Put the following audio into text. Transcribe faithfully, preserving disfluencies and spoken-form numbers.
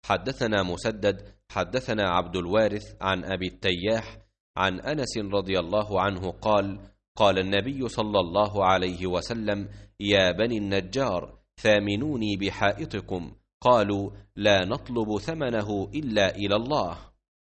حدثنا مسدد حدثنا عبد الوارث عن أبي التياح عن أنس رضي الله عنه قال: قال النبي صلى الله عليه وسلم: يا بني النجار ثامنوني بحائطكم. قالوا: لا نطلب ثمنه إلا إلى الله.